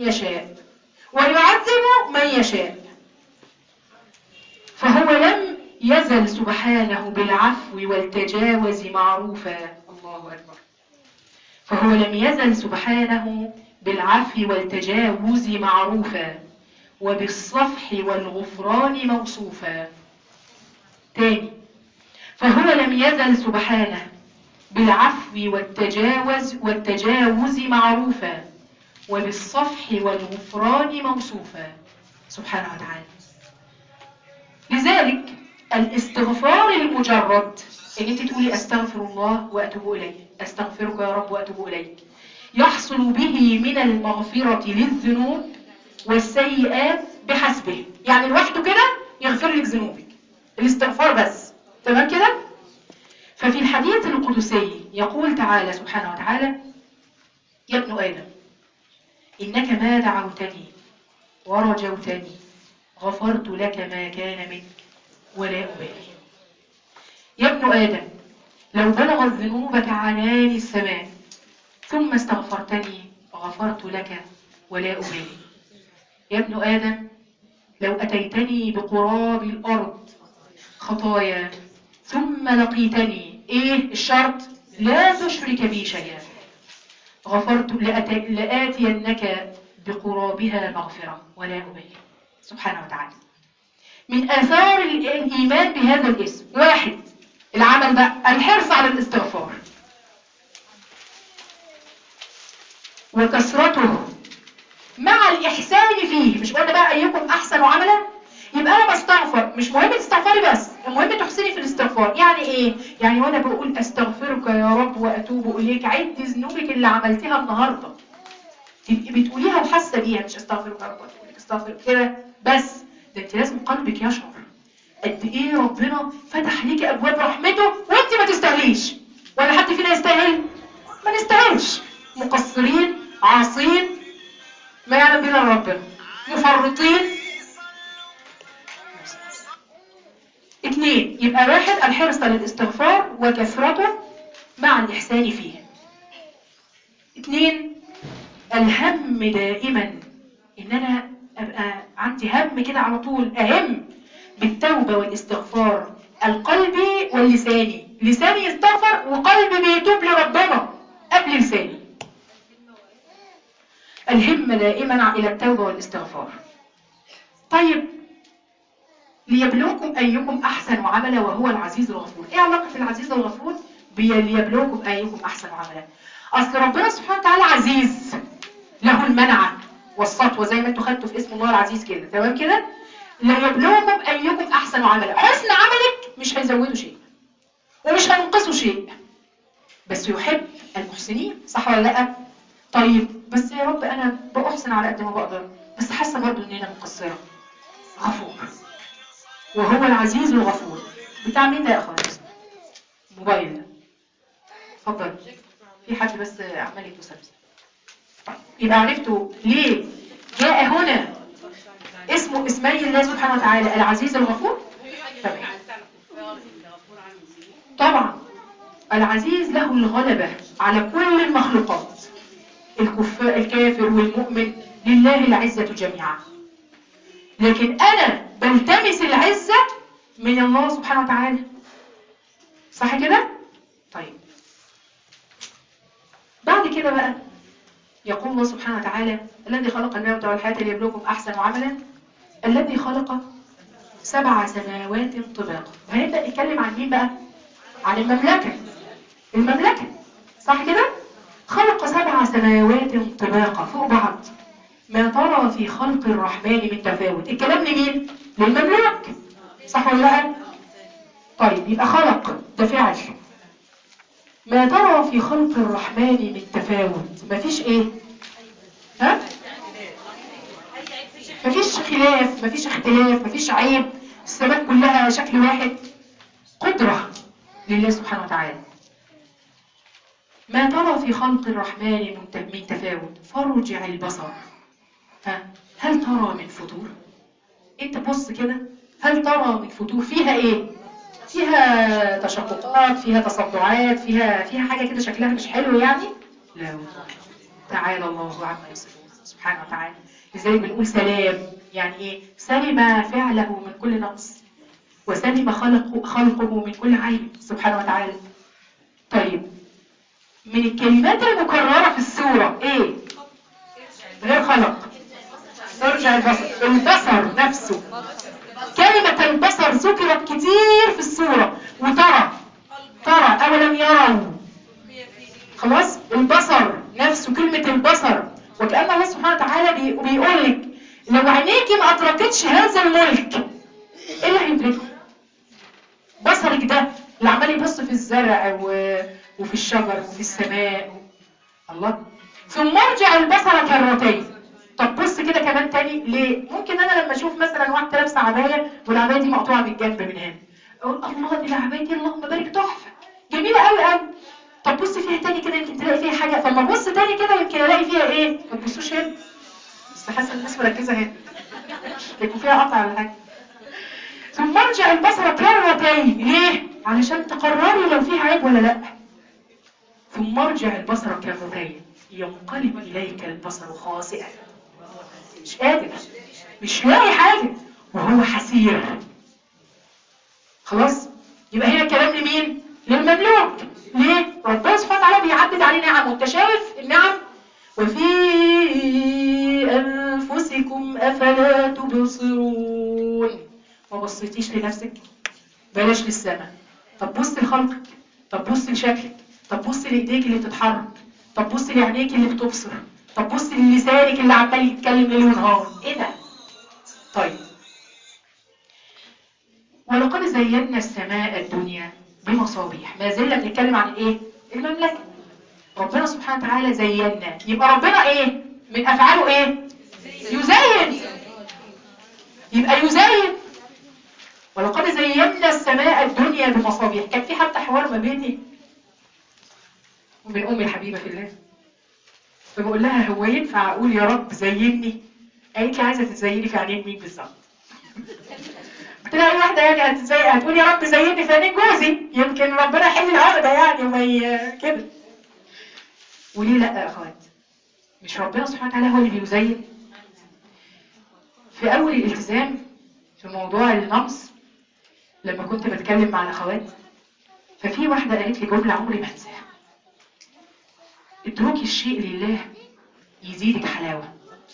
يشاء ويعذب من يشاء. فهو لم يزل سبحانه بالعفو والتجاوز معروفا. الله أكبر. فهو لم يزل سبحانه بالعفو والتجاوز معروفا وبالصفح والغفران موصوفا. تاني، فهو لم يزل سبحانه بالعفو والتجاوز معروفا وبالصفح والغفران موصوفا سبحانه وتعالى. لذلك الاستغفار المجرد ان انت تقولي استغفر الله واتوب اليه، استغفرك يا رب واتوب اليك، يحصل به من المغفرة للذنوب والسيئات بحسبه. يعني لوحده كده يغفر لك ذنوبك، الاستغفار بس. تمام كده؟ ففي الحديث القدسي يقول تعالى سبحانه وتعالى: يا ابن آدم إنك ما دعوتني ورجوتني غفرت لك ما كان منك ولا أبالي. يا ابن آدم لو بلغت ذنوبك عنان السماء ثم استغفرتني غفرت لك ولا أبالي. يا ابن آدم لو أتيتني بقراب الأرض خطايا ثم لقيتني، إيه الشرط؟ لا تشرك بي شيئا، غفرت لآتينك بقرابها مغفرة ولا أبالي. سبحانه وتعالى. من آثار الإيمان بهذا الاسم: واحد، العمل ده الحرص على الاستغفار وكثرته مع الإحسان فيه. مش قلنا بقى أيكم أحسن عملا؟ يبقى أنا بستغفر، مش مهم تستغفري بس، المهم تحسني في الاستغفار. يعني إيه؟ يعني وأنا بقول أستغفرك يا رب وأتوب إليك، عد ذنوبك اللي عملتها النهاردة، تبقي بتقوليها وحاسة بيها، مش أستغفرك يا رب وأتوب إليك أستغفر كده بس. ده أنت لازم قلبك يشعر قد إيه ربنا فتح ليك أبواب رحمته وأنت ما تستاهليش. ولا حد فينا يستاهل؟ ما نستاهلش، مقصرين، عاصين، ما يعلم بنا ربنا، مفرطين. اثنين، يبقى واحد الحرص للاستغفار وكثرته مع الإحسان فيه. اثنين، الهم دائما، ان انا ابقى عندي هم كده على طول، اهم بالتوبة والاستغفار القلبي واللساني. لساني يستغفر وقلبي بيتوب لربنا قبل لساني. الهم دائما الى التوبة والاستغفار. طيب، ليبلوكم أيكم أحسن عملا وهو العزيز الغفور. إيه علاقة العزيز الغفور بليبلوكم أيكم أحسن عملا؟ أصل ربنا سبحانه وتعالى عزيز، له المنعة والسطوة، زي ما انتوا خدتوا في اسم الله العزيز كده. تمام كده؟ ليبلوكم أيكم أحسن عملا. حسن عملك مش هيزودوا شيء ومش هينقصوا شيء، بس يحب المحسنين. صح ولا لا؟ طيب، بس يا رب أنا بأحسن على قد ما بقدر، بس حاسة برضو إن أنا مقصرة. غفور، وهو العزيز الغفور. بتاع مين ده يا اخوان؟ موبايل ده، اتفضل. في حد بس عمال يتصل. طيب، يبقى عرفتوا ليه جاء هنا اسمه اسمي الله سبحانه وتعالى العزيز الغفور. تمام. طبعا العزيز له الغلبة على كل المخلوقات، الكافر والمؤمن، لله العزة جميعا. لكن انا بلتمس العزة من الله سبحانه وتعالى. صح كده؟ طيب، بعد كده بقى يقول الله سبحانه وتعالى: الذي خلق الموت والحياة ليبلوكم أحسن عملا الذي خلق 7 سماوات طباقا. وهنبدأ نتكلم عن مين بقى؟ عن المملكة. المملكة، صح كده؟ خلق 7 سماوات طباقا فوق بعض، ما ترى في خلق الرحمن من تفاوت. الكلام لمين؟ للمملوك، صح ولا لا؟ طيب، يبقى خلق ده فعل. ما ترى في خلق الرحمن من تفاوت، مفيش ايه؟ ها؟ مفيش خلاف، مفيش اختلاف، مفيش عيب. السماء كلها شكل واحد. قدرة لله سبحانه وتعالى. ما ترى في خلق الرحمن من تفاوت فارجع البصر هل ترى من فطور؟ انت بص كده، هل ترى من فطور؟ فيها ايه؟ فيها تشققات، فيها تصدعات، فيها حاجة كده شكلها مش حلو يعني؟ لا والله، تعالى الله عما يصفون سبحانه وتعالى. لذلك بنقول سلام، يعني ايه؟ سلم فعله من كل نقص، وسلم خلقه من كل عيب سبحانه وتعالى. طيب من الكلمات المكررة في السورة ايه غير خلق؟ ارجع البصر، البصر نفسه، كلمة البصر ذكرت كتير في السورة. وترى، ترى أولم يروا، خلاص البصر نفسه كلمة البصر. وكأن الله سبحانه وتعالى بيقول لك لو عينيكي ما أدركتش هذا الملك ايه اللي هيدركه؟ بصرك ده اللي عمال يبص في الزرع وفي الشجر وفي السماء الله. ثم ارجع البصر كرتين. طب بص كده كمان تاني ليه؟ ممكن انا لما اشوف مثلا واحده لابسه عبايه والعبايه دي مقطوعه من الجنب من هنا، اقول الله دي العبايه دي اللهم بارك تحفه جميله قوي قوي. طب بص فيها تاني كده يمكن تلاقي فيها حاجه، فما ابص تاني كده يمكن الاقي فيها ايه؟ ما تبصوش هنا، بس حاسه الناس مركزه هنا يكون فيها قطع ولا حاجه. ثم ارجع البصر كرتين ليه؟ علشان تقرري لو فيها عيب ولا لا. ثم ارجع البصر كرتين ينقلب اليك البصر خاسئا، مش قادر، مش لاقي حاجه وهو حسير. خلاص يبقى هنا الكلام لمين؟ للمملوك. ليه؟ ربنا سبحانه وتعالى بيعدد عليه نعم، وانت شايف النعم. وفي انفسكم افلا تبصرون، ما بصيتيش لنفسك؟ بلاش للسماء، طب بص لخلقك، طب بص لشكلك، طب بص لايديك اللي بتتحرك، طب بص لعينيك اللي بتبصر، طب بص للسانك اللي عمال يتكلم ليل ونهار. ايه ده؟ طيب ولقد زينا السماء الدنيا بمصابيح. ما زلنا بنتكلم عن ايه؟ المملكه. ربنا سبحانه وتعالى زينا، يبقى ربنا ايه من افعاله؟ ايه؟ يزين، يبقى يزين. ولقد زينا السماء الدنيا بمصابيح. كان في حتى حوار ما بيني وبين امي الحبيبه في الله، فبقول لها هو ينفع اقول يا رب زيني؟ قالت لي عايزه تزيني في عينين مين بالظبط؟ قلت لها اي واحده يعني هتقول يا رب زيني في عينين جوزي، يمكن ربنا يحل العقده يعني وما كده. وليه لا يا اخوات؟ مش ربنا سبحانه وتعالى هو اللي بيزين؟ في اول الالتزام في موضوع النمص لما كنت بتكلم مع الاخوات، ففي واحده قالت لي جمله عمري ما انساها: اتركي الشيء لله يزيدك حلاوه.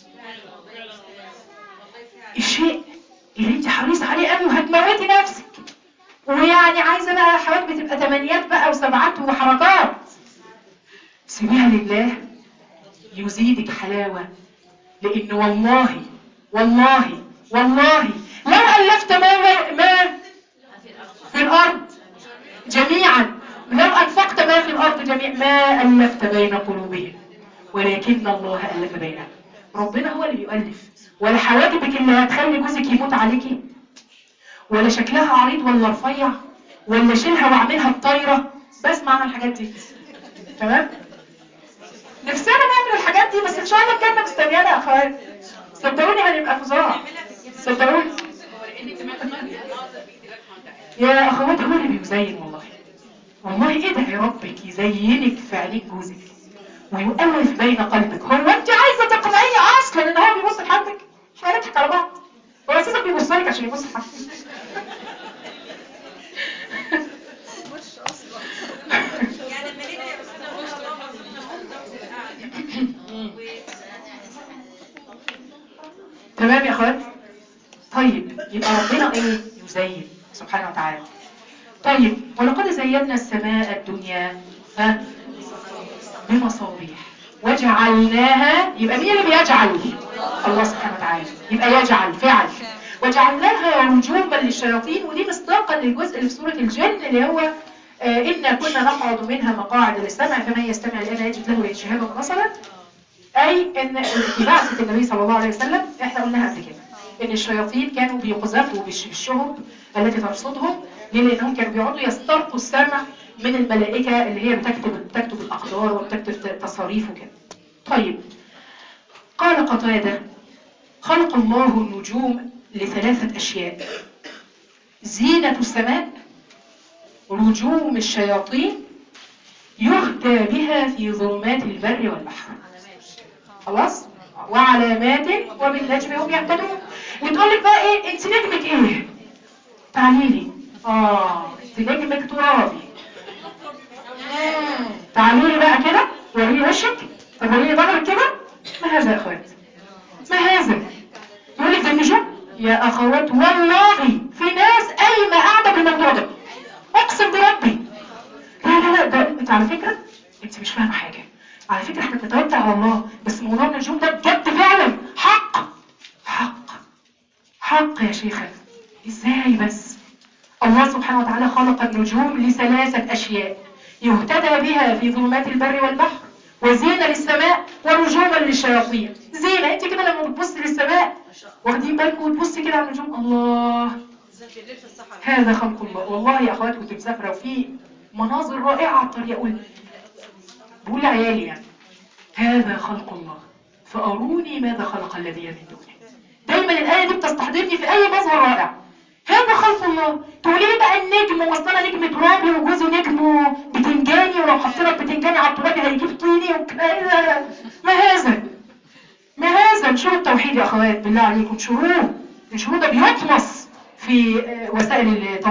الشيء اللي انت حريص عليه قوي وهتموتي نفسك ويعني عايزه بقى حوالي بتبقى تمانيات بقى وسبعات وحركات، سيبيها لله يزيدك حلاوه. لان والله والله والله لو الفت ما في الارض جميعا، لو انفقت ما في الارض جميعا ما الفت بين قلوبهم ولكن الله الف بينهم. ربنا هو اللي بيؤلف. ولا حواجبك اللي هتخلي جوزك يموت عليكي، ولا شكلها عريض ولا رفيع، ولا شيلها واعملها بطايره. بسمع عن الحاجات دي تمام. نفسنا نعمل الحاجات دي، بس ان شاء الله الجنه مستنيانا يا اخوات، صدقوني هنبقى فظاع، صدقوني يا اخوات. هو اللي بيزين والله. والله ادعي ربك يزينك في عينين جوزك ويؤلف بين قلبك. هو انت عايزه تقنعيني اصلا ان هو بيبص لحضرتك؟ احنا هنضحك على بعض، هو اساسا بيبص لك عشان يبص لحضرتك. يعني المدينة يا أستاذة ما شاء الله تمام يا اخوات. طيب يبقى ربنا ايه؟ يزين سبحانه وتعالى. طيب ولقد زينا السماء الدنيا بمصابيح وجعلناها. يبقى مين اللي بيجعل؟ الله سبحانه وتعالى. يبقى يجعل فعل. وجعلناها رجوما للشياطين، ودي مصداقا للجزء اللي في سورة الجن اللي هو إنا كنا نقعد منها مقاعد للسمع فمن يستمع الآن يجد له شهابا رصدا. أي إن في بعثة النبي صلى الله عليه وسلم إحنا قلناها قبل كده إن الشياطين كانوا بيقذفوا بالشهب التي ترصدهم. ليه؟ لأنهم كانوا بيقعدوا يسترقوا السمع من الملائكة اللي هي بتكتب الأقدار وبتكتب تصاريف وكده. طيب قال قتادة خلق الله النجوم لثلاثة أشياء: زينة السماء، رجوم الشياطين، يهدى بها في ظلمات البر والبحر. خلاص؟ وعلامات وبالنجم هم يهتدون. وتقول لك بقى ايه انت نجمك ايه؟ تعالي لي. انت نجمك ترابي. تعالي لي بقى كده وريني وشك. طب وريني ظهرك كده. ما هذا يا اخوات؟ ما هذا؟ يقول لك ده النجوم. يا اخوات والله في ناس قايمه قاعده بالموضوع ده، اقسم بربي. لا لا لا، ده انت على فكره انت مش فاهمه حاجه. على فكره احنا بنتوكل على الله، بس موضوع النجوم ده بجد فعلا حق. حق حق يا شيخة. ازاي بس؟ الله سبحانه وتعالى خلق النجوم لثلاثة اشياء يهتدى بها في ظلمات البر والبحر، وزينة للسماء، ورجوما للشياطين. زينة، انت كده لما بتبصي للسماء واخدين بالكم وتبصي كده على النجوم، الله هذا خلق الله. والله يا اخوات كنت مسافرة وفي مناظر رائعة على الطريق، بقول لعيالي يعني هذا خلق الله فأروني ماذا خلق الذين من دونه. دايما الآية دي بتستحضرني في أي مظهر رائع. هذا خلق الله. تقولي لي بقى النجم، وصلنا نجم ترابي وجوزه نجم بتنجاني، ولو حطينا البتنجاني على الترابي هيجيب طيني وكذا. ما هذا؟ ما هذا؟ انشروا التوحيد يا أخوات بالله عليكم، انشروه. انشروه، ده بيطمس في وسائل التواصل